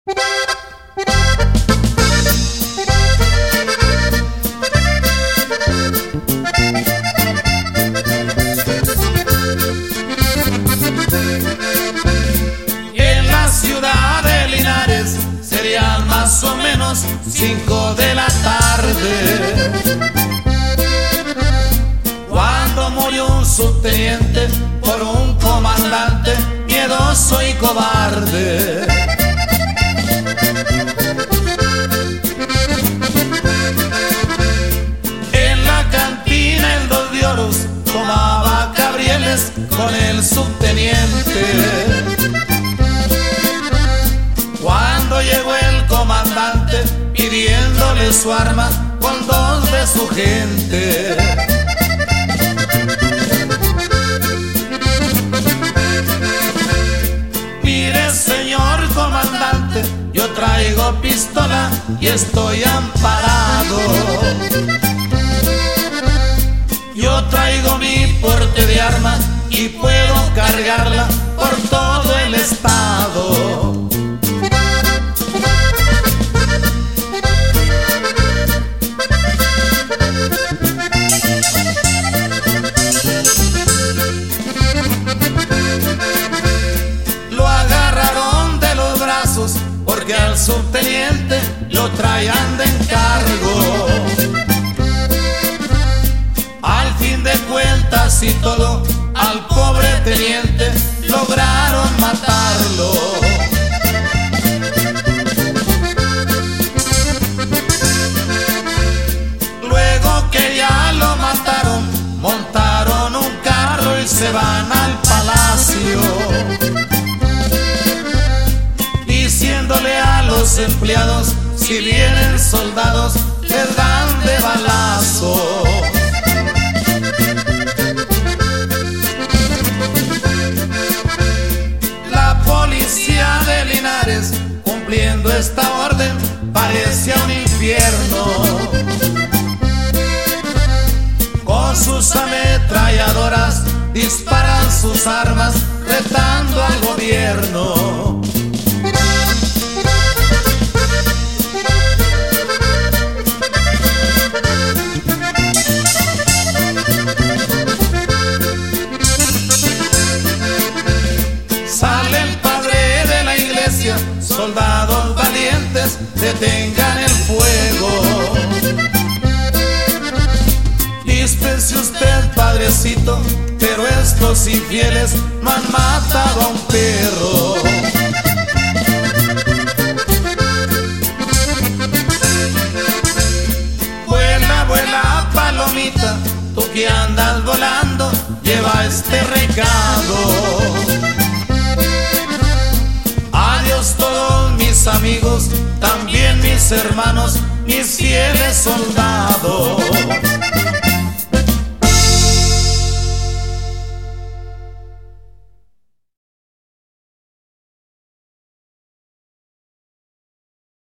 En la ciudad de Linares serían más o menos 5 de la tarde, cuando murió un subteniente por un comandante miedoso y cobarde. En la cantina el Dos de Oros tomaba cabrieles con el subteniente, cuando llegó el comandante pidiéndole su arma con 2 de su gente. Mire, señor comandante, yo traigo pistola y estoy amparado. Yo traigo mi porte de arma y puedo cargarla por todo el estado. Lo agarraron de los brazos porque al subteniente lo traían de encargo. Al fin de cuentas y todo, al pobre teniente lograron matarlo. Luego que ya lo mataron, montaron un carro y se van al palacio, diciéndole a los empleados: si vienen soldados, les dan de balazo. La policía de Linares, cumpliendo esta orden, parecía un infierno. Con sus ametralladoras disparan sus armas, retando al gobierno. Sale el padre de la iglesia: soldados valientes, detengan el fuego. Dispense usted, padrecito, pero estos infieles no han matado a un perro. Vuela, vuela, palomita, tú que andas volando, lleva este recado. Adiós todos mis amigos, también mis hermanos, mis fieles soldados.